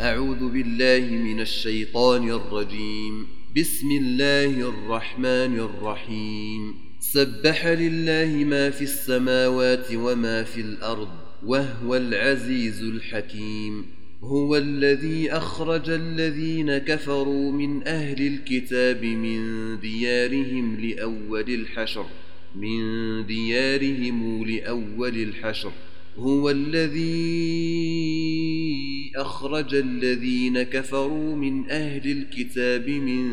أعوذ بالله من الشيطان الرجيم. بسم الله الرحمن الرحيم. سبح لله ما في السماوات وما في الأرض وهو العزيز الحكيم. هو الذي أخرج الذين كفروا من أهل الكتاب من ديارهم لأول الحشر هو الذي أخرج الذين كفروا من أهل الكتاب من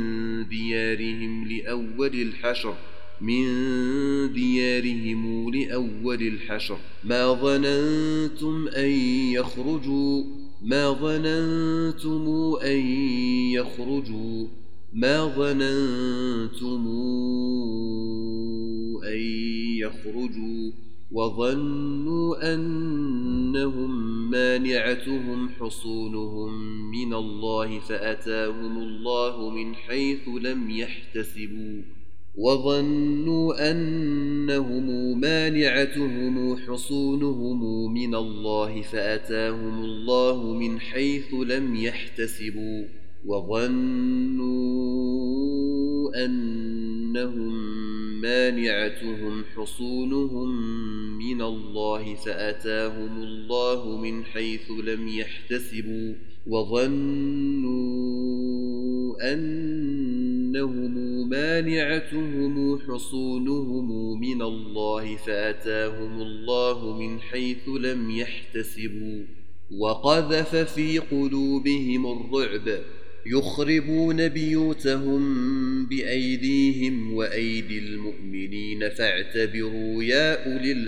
ديارهم لأول الحشر ما ظننتم أن يخرجوا وظنوا أنهم مانعتهم حصونهم من الله فأتاهم الله من حيث لم يحتسبوا وظنوا أنهم مانعتهم حصونهم من الله فأتاهم الله من حيث لم يحتسبوا وقذف في قلوبهم الرعب يخربون بيوتهم بأيديهم وأيدي المؤمنين فاعتبروا يا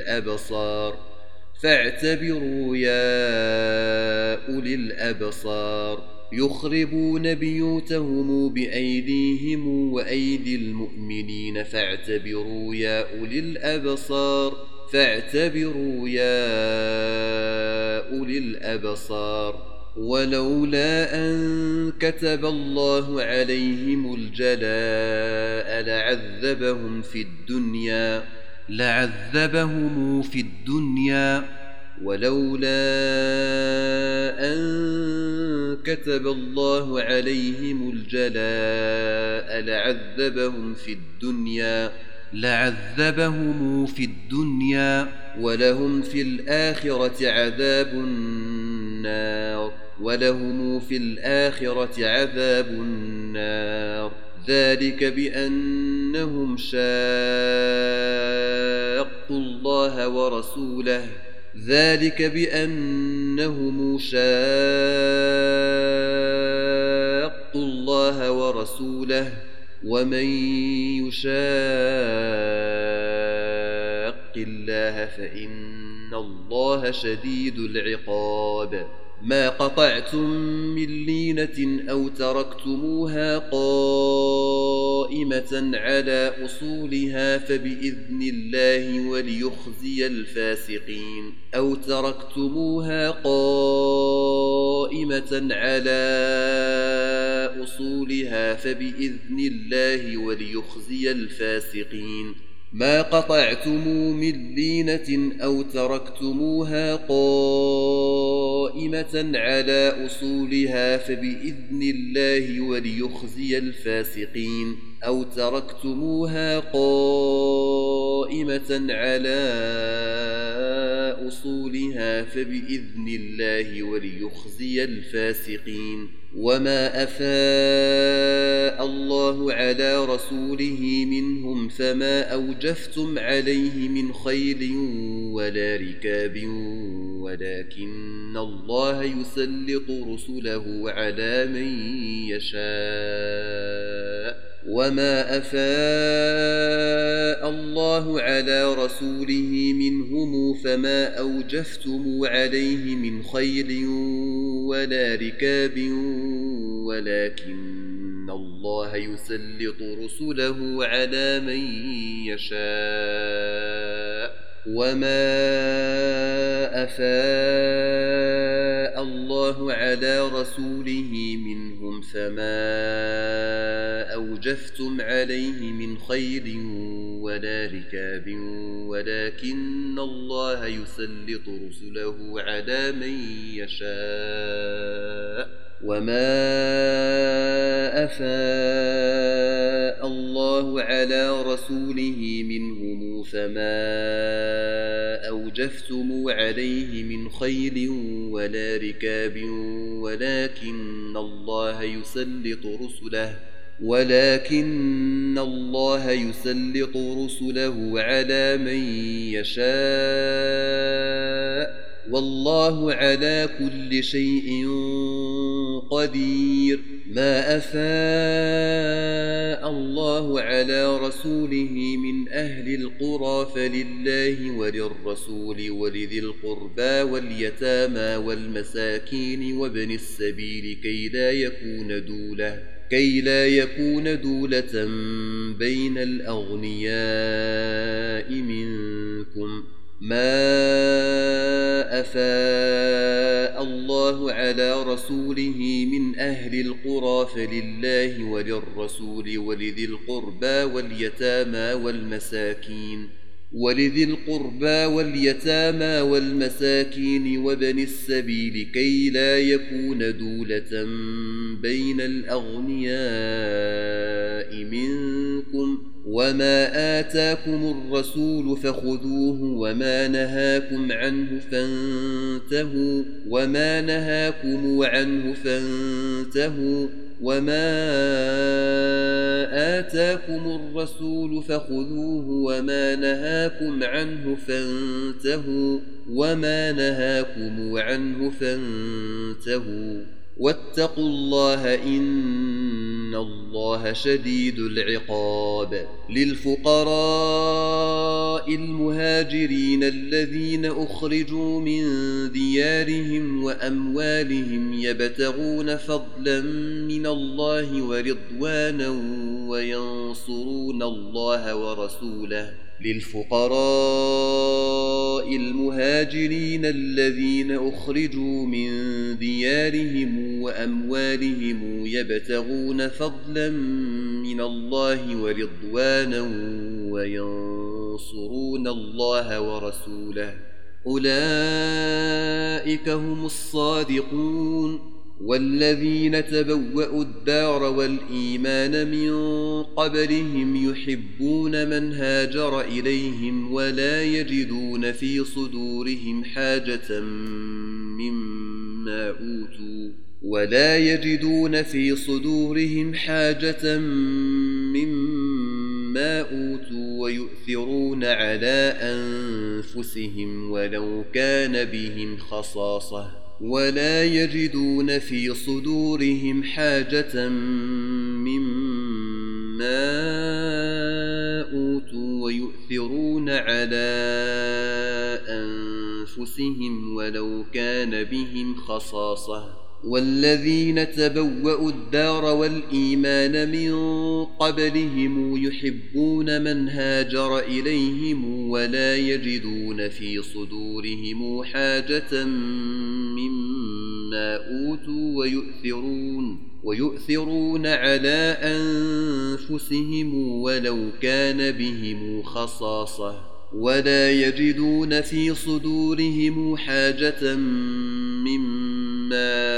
أولي الأبصار يخربون بيوتهم بأيديهم وأيدي المؤمنين فاعتبروا يا أولي الأبصار ولولا أن كتب الله عليهم الجلاء لعذبهم في الدنيا ولهم في الآخرة عذاب النار ذلك بأنهم شاقوا الله ورسوله ومن يشاق الله فإن الله شديد العقاب ما قطعتم من لينة أو تركتموها قائمة على أصولها فبإذن الله وليخزي الفاسقين ما قطعتم من لينة أو تركتموها قائمة على أصولها فبإذن الله وليخزي الفاسقين وما أفاء الله على رسوله منهم فما أوجفتم عليه من خيل ولا ركاب ولكن الله يسلط رسله على من يشاء وما أفاء الله على رسوله منهم فما أوجفتم عليه من خيل ولا ركاب ولكن الله يسلط رسله على من يشاء وما أفاء الله على رسوله منهم فما أوجفتم عليه من خيل ولا ركاب ولكن الله يسلط رسله على من يشاء وما أفاء الله على رسوله منهم فما أوجفتم عليه من خيل ولا ركاب ولكن الله يسلط رسله على من يشاء والله على كل شيء قدير. ما أفاء الله على رسوله من أهل القرى فلله وللرسول ولذي القربى واليتامى والمساكين وابن السبيل كي لا يكون دولة بين الأغنياء منكم. ما أفاء الله على رسوله من أهل القرى فلله وللرسول ولذي القربى واليتامى والمساكين وابن السبيل كي لا يكون دولة بين الأغنياء منكم. وما آتاكم الرسول فخذوه وما نهاكم عنه فانتهوا وما آتاكم الرسول فخذوه وما نهاكم عنه فانتهوا واتقوا الله إن الله شديد العقاب. للفقراء المهاجرين الذين أخرجوا من ديارهم وأموالهم يبتغون فضلا من الله ورضوانا وينصرون الله ورسوله للفقراء المهاجرين الذين أخرجوا من ديارهم وأموالهم يبتغون فضلا من الله ورضوانا وينصرون الله ورسوله أولئك هم الصادقون. والذين تبوأوا الدار والإيمان من قبلهم يحبون من هاجر إليهم ولا يجدون في صدورهم حاجة مما أوتوا ويؤثرون على أنفسهم ولو كان بهم خصاصة والذين تبوأوا الدار والإيمان من قبلهم يحبون من هاجر إليهم ولا يجدون في صدورهم حاجة مما أوتوا ويؤثرون على أنفسهم ولو كان بهم خصاصة ولا يجدون في صدورهم حاجة مما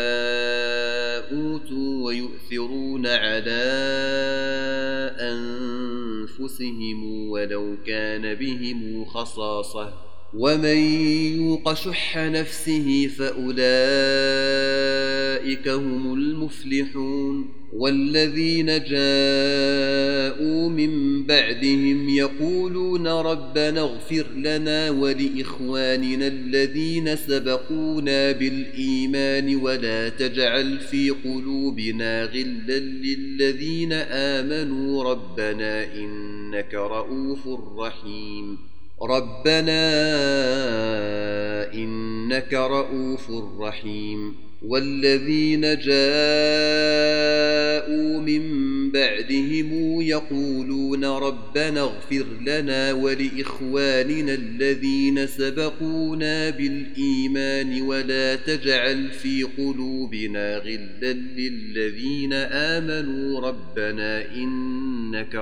أوتوا ويؤثرون على أنفسهم ولو كان بهم خصاصة ومن يوق شح نفسه فأولئك هم المفلحون. والذين جاءوا من بعدهم يقولون ربنا اغفر لنا ولإخواننا الذين سبقونا بالإيمان ولا تجعل في قلوبنا غلا للذين آمنوا ربنا إنك رؤوف رحيم. والذين جاءوا من بعدهم يقولون ربنا اغفر لنا ولإخواننا الذين سبقونا بالإيمان ولا تجعل في قلوبنا غلا للذين آمنوا ربنا إنك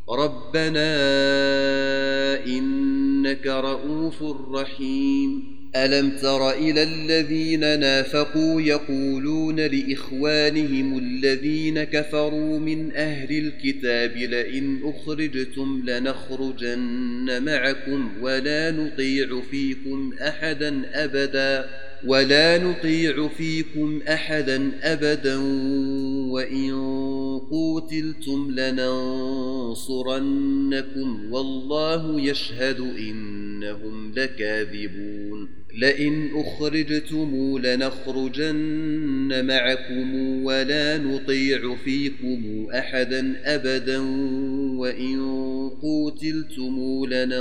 رؤوف رحيم. ألم تر إلى الذين نافقوا يقولون لإخوانهم الذين كفروا من أهل الكتاب لئن أخرجتم لنخرجن معكم ولا نطيع فيكم أحدا أبدا وإن قوتلتم لننصرنكم والله يشهد إنهم لكاذبون لئن أخرجتم لنخرجن معكم ولا نطيع فيكم أحدا أبدا وإن قوتلتم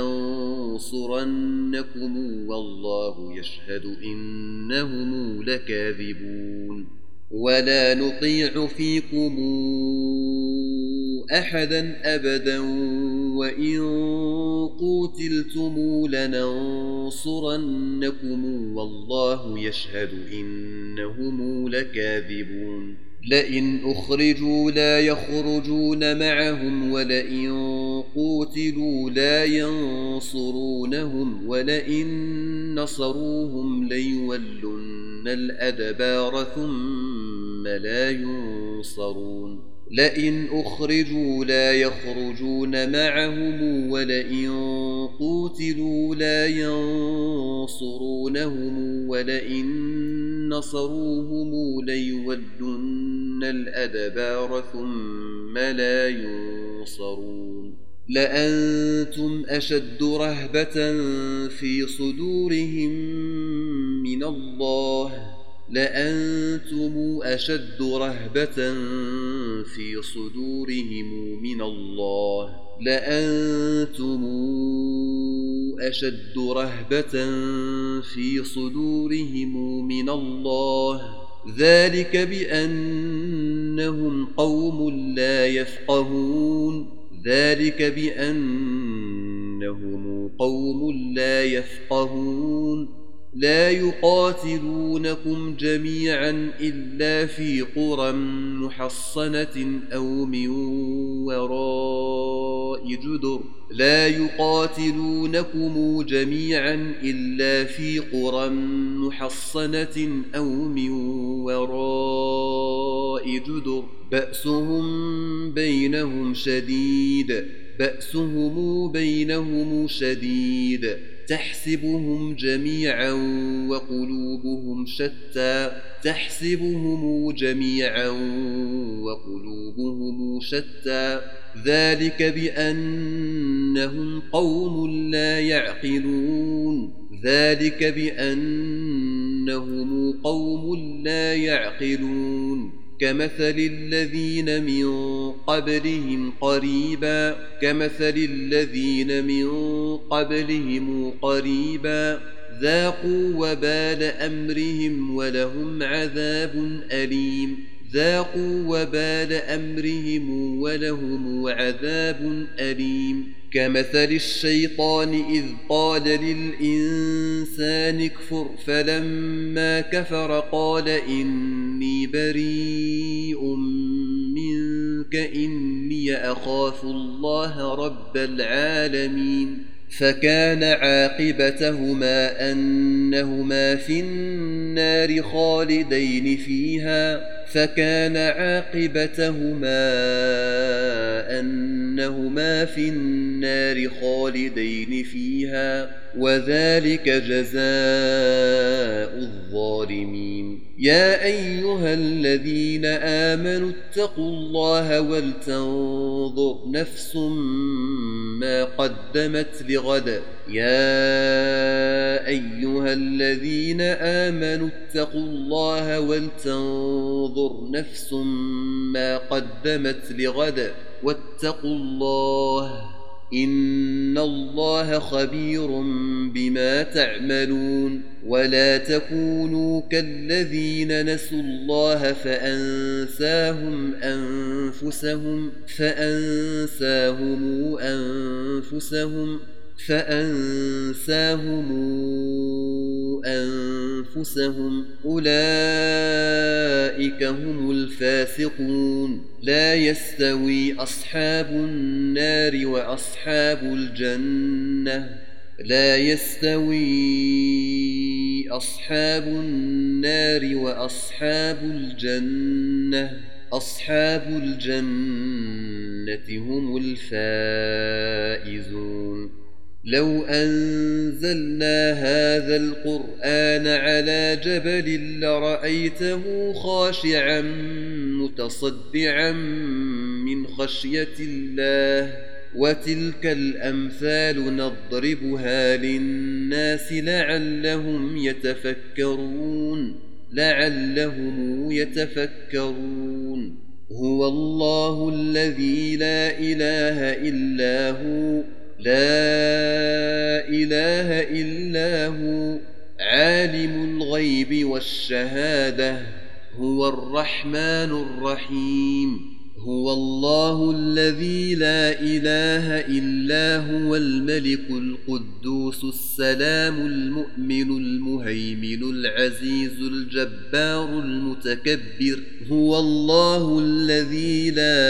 لننصرنكم والله يشهد إنهم لكاذبون ولا نطيع فيكم أحدا أبدا وإن قوتلتم لننصرنكم والله يشهد إنهم لكاذبون لئن أخرجوا لا يخرجون معهم ولئن قوتلوا لا ينصرونهم ولئن نصروهم ليولن الأدبار ثم لا ينصرون لئن أخرجوا لا يخرجون معهم ولئن قوتلوا لا ينصرونهم ولئن نصروهم ليولن الأدبار ثم لا ينصرون لأنتم أشد رهبة في صدورهم من الله لأنتم أشد رهبة في صدورهم من الله لأنتم أشد رهبة في صدورهم من الله ذلك بأنهم قوم لا يفقهون ذلك بأنهم قوم لا يفقهون لا يقاتلونكم جميعا إلا في قرى محصنة أو من وراء جدر لا يقاتلونكم جميعا إلا في قرى محصنة أو من وراء جدر بأسهم بينهم شديد تحسبهم جميعا وقلوبهم شتى ذلك بأنهم قوم لا يعقلون كمثل الذين من قبلهم قريبا ذاقوا وبال أمرهم ولهم عذاب أليم كمثل الشيطان إذ قال للإنسان اكفر فلما كفر قال إني بريء منك إني أخاف الله رب العالمين فكان عاقبتهما أنهما في النار خالدين فيها وذلك جزاء الظالمين يا أيها الذين آمنوا اتقوا الله ولتنظر نفس ما قدمت لغد واتقوا الله إن الله خبير بما تعملون ولا تكونوا كالذين نسوا الله فأنساهم أنفسهم أولئك هم الفاسقون لا يستوي أصحاب النار وأصحاب الجنة أصحاب النار وأصحاب الجنة هم الفائزون لو أنزلنا هذا القرآن على جبل لرأيته خاشعا متصدعا من خشية الله وتلك الأمثال نضربها للناس لعلهم يتفكرون هو الله الذي لا إله إلا هو عالم الغيب والشهادة هو الرحمن الرحيم هو الله الذي لا إله إلا هو الملك القدوس السلام المؤمن المهيمن العزيز الجبار المتكبر هو الله الذي لا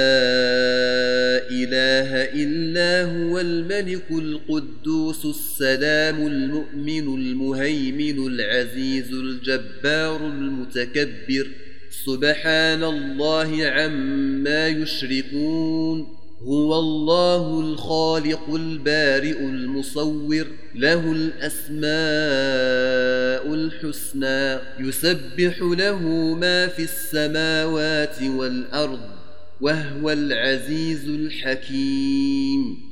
إله إلا هو الملك القدوس السلام المؤمن المهيمن العزيز الجبار المتكبر سبحان الله عما يشركون هو الله الخالق البارئ المصور له الأسماء الحسنى يسبح له ما في السماوات والأرض وهو العزيز الحكيم